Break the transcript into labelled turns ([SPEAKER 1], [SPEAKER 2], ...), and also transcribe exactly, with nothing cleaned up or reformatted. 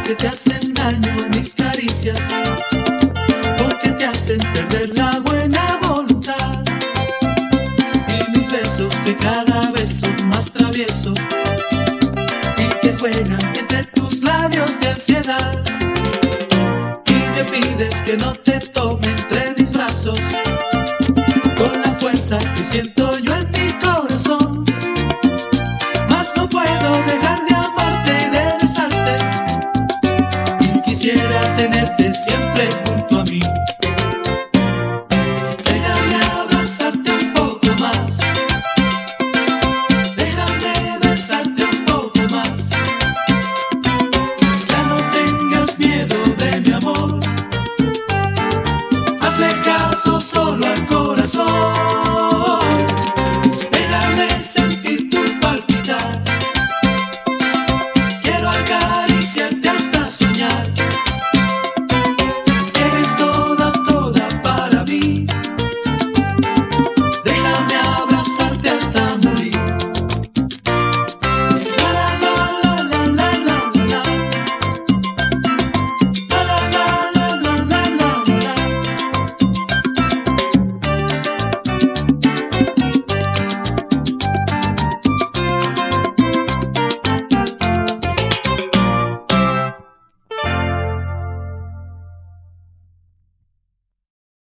[SPEAKER 1] que te hacen daño mis caricias, porque te hacen perder la buena voluntad. Y mis besos que cada vez son más traviesos y que juegan entre tus labios de ansiedad. Y me pides que no te tome entre mis brazos con la fuerza que siento yo en mi corazón, mas no puedo dejar